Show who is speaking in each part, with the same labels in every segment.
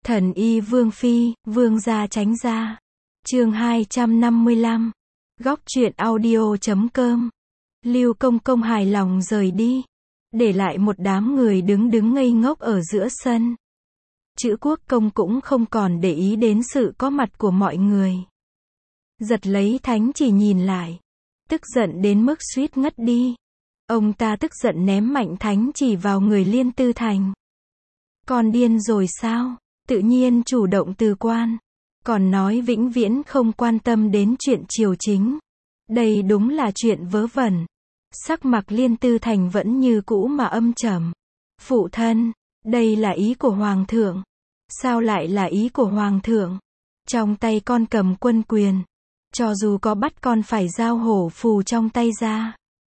Speaker 1: Thần y Vương Phi, Vương gia tránh ra. Chương 255. Góc truyện audio.com. Lưu Công Công hài lòng rời đi, để lại một đám người đứng ngây ngốc ở giữa sân. Chữ Quốc Công cũng không còn để ý đến sự có mặt của mọi người. Giật lấy thánh chỉ nhìn lại, tức giận đến mức suýt ngất đi. Ông ta tức giận ném mạnh thánh chỉ vào người Liên Tư Thành. Con điên rồi sao? Tự nhiên chủ động từ quan, còn nói vĩnh viễn không quan tâm đến chuyện triều chính. Đây đúng là chuyện vớ vẩn. Sắc mặt Liên Tư Thành vẫn như cũ mà âm trầm. Phụ thân, đây là ý của Hoàng thượng. Sao lại là ý của Hoàng thượng? Trong tay con cầm quân quyền. Cho dù có bắt con phải giao hổ phù trong tay ra,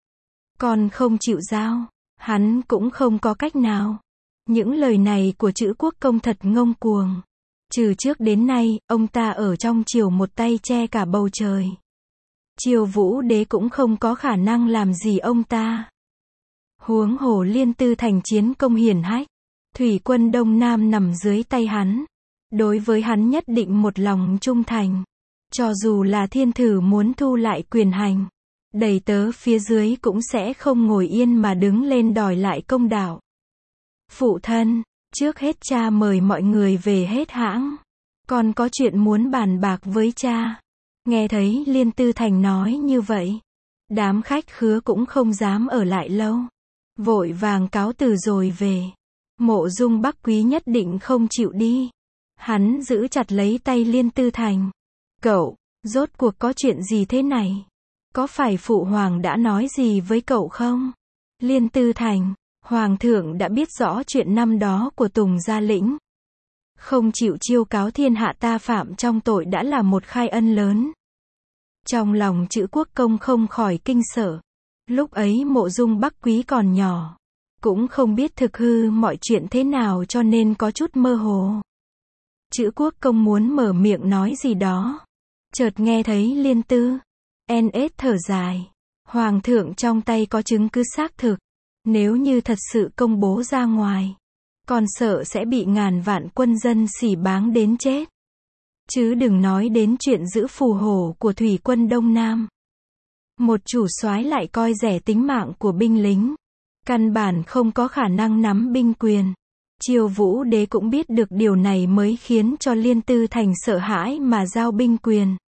Speaker 1: con không chịu giao, hắn cũng không có cách nào. Những lời này của Chữ Quốc Công thật ngông cuồng. Từ trước đến nay, ông ta ở trong triều một tay che cả bầu trời. Triều Vũ Đế cũng không có khả năng làm gì ông ta. Huống hồ Liên Tư Thành chiến công hiển hách, thủy quân Đông Nam nằm dưới tay hắn. Đối với hắn nhất định một lòng trung thành. Cho dù là thiên thử muốn thu lại quyền hành, đầy tớ phía dưới cũng sẽ không ngồi yên mà đứng lên đòi lại công đạo. Phụ thân, trước hết cha mời mọi người về hết hãng. Con có chuyện muốn bàn bạc với cha. Nghe thấy Liên Tư Thành nói như vậy, đám khách khứa cũng không dám ở lại lâu. Vội vàng cáo từ rồi về. Mộ Dung Bắc Quý nhất định không chịu đi. Hắn giữ chặt lấy tay Liên Tư Thành. Cậu, rốt cuộc có chuyện gì thế này? Có phải Phụ Hoàng đã nói gì với cậu không? Liên Tư Thành, Hoàng thượng đã biết rõ chuyện năm đó của Tùng Gia Lĩnh. Không chịu chiêu cáo thiên hạ ta phạm trong tội đã là một khai ân lớn. Trong lòng Chữ Quốc Công không khỏi kinh sợ. Lúc ấy Mộ Dung Bắc Quý còn nhỏ, cũng không biết thực hư mọi chuyện thế nào cho nên có chút mơ hồ. Chữ Quốc Công muốn mở miệng nói gì đó, chợt nghe thấy Liên Tư NS thở dài. Hoàng thượng trong tay có chứng cứ xác thực. Nếu như thật sự công bố ra ngoài, còn sợ sẽ bị ngàn vạn quân dân sỉ báng đến chết. Chứ đừng nói đến chuyện giữ phù hộ của thủy quân Đông Nam. Một chủ soái lại coi rẻ tính mạng của binh lính, căn bản không có khả năng nắm binh quyền. Triều Vũ Đế cũng biết được điều này mới khiến cho Liên Tư Thành sợ hãi mà giao binh quyền.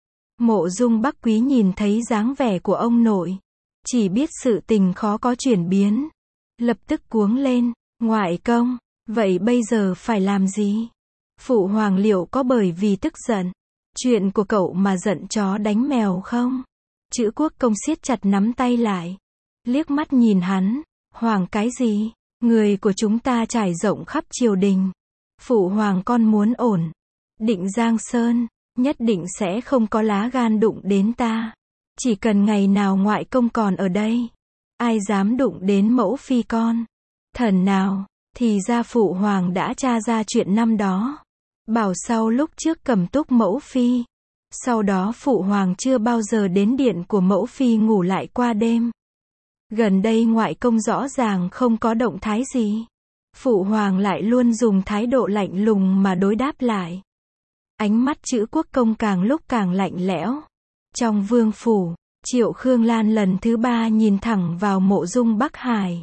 Speaker 1: Mộ Dung Bắc Quý nhìn thấy dáng vẻ của ông nội, chỉ biết sự tình khó có chuyển biến, lập tức cuống lên. Ngoại công, vậy bây giờ phải làm gì? Phụ Hoàng liệu có bởi vì tức giận chuyện của cậu mà giận chó đánh mèo không? Chữ Quốc Công siết chặt nắm tay lại, liếc mắt nhìn hắn. Hoàng cái gì? Người của chúng ta trải rộng khắp triều đình. Phụ Hoàng con muốn ổn định Giang Sơn, nhất định sẽ không có lá gan đụng đến ta. Chỉ cần ngày nào ngoại công còn ở đây, ai dám đụng đến mẫu phi con. Thần nào, thì ra Phụ Hoàng đã tra ra chuyện năm đó. Bảo sau lúc trước cầm túc mẫu phi, sau đó Phụ Hoàng chưa bao giờ đến điện của mẫu phi ngủ lại qua đêm. Gần đây ngoại công rõ ràng không có động thái gì, Phụ Hoàng lại luôn dùng thái độ lạnh lùng mà đối đáp lại. Ánh mắt Chữ Quốc Công càng lúc càng lạnh lẽo. Trong vương phủ, Triệu Khương Lan lần thứ 3 nhìn thẳng vào Mộ Dung Bắc Hải,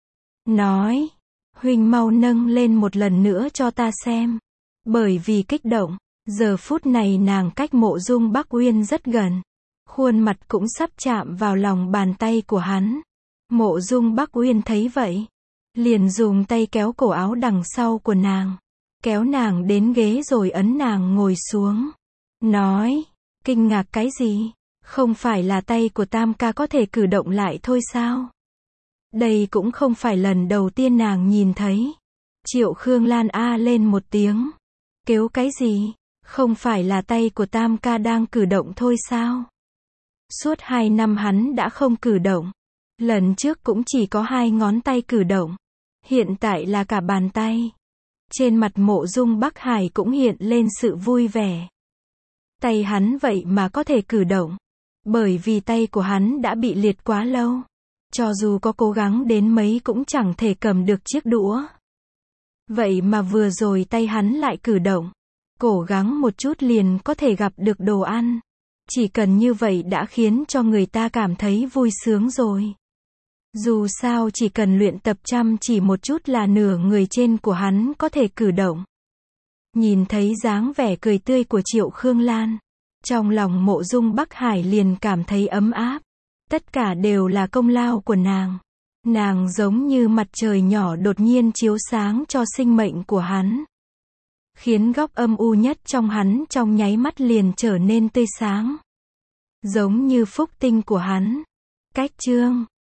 Speaker 1: nói: huynh mau nâng lên một lần nữa cho ta xem. Bởi vì kích động, giờ phút này nàng cách Mộ Dung Bắc Uyên rất gần, khuôn mặt cũng sắp chạm vào lòng bàn tay của hắn. Mộ Dung Bắc Uyên thấy vậy, liền dùng tay kéo cổ áo đằng sau của nàng, kéo nàng đến ghế rồi ấn nàng ngồi xuống. Nói: kinh ngạc cái gì? Không phải là tay của Tam ca có thể cử động lại thôi sao? Đây cũng không phải lần đầu tiên nàng nhìn thấy. Triệu Khương Lan a lên một tiếng. Kêu cái gì? Không phải là tay của Tam ca đang cử động thôi sao? Suốt 2 năm hắn đã không cử động. Lần trước cũng chỉ có 2 ngón tay cử động. Hiện tại là cả bàn tay. Trên mặt Mộ Dung Bắc Hải cũng hiện lên sự vui vẻ. Tay hắn vậy mà có thể cử động. Bởi vì tay của hắn đã bị liệt quá lâu. Cho dù có cố gắng đến mấy cũng chẳng thể cầm được chiếc đũa. Vậy mà vừa rồi tay hắn lại cử động. Cố gắng một chút liền có thể gặp được đồ ăn. Chỉ cần như vậy đã khiến cho người ta cảm thấy vui sướng rồi. Dù sao chỉ cần luyện tập chăm chỉ một chút là nửa người trên của hắn có thể cử động. Nhìn thấy dáng vẻ cười tươi của Triệu Khương Lan, trong lòng Mộ Dung Bắc Hải liền cảm thấy ấm áp. Tất cả đều là công lao của nàng. Nàng giống như mặt trời nhỏ đột nhiên chiếu sáng cho sinh mệnh của hắn. Khiến góc âm u nhất trong hắn trong nháy mắt liền trở nên tươi sáng. Giống như phúc tinh của hắn. Cách chương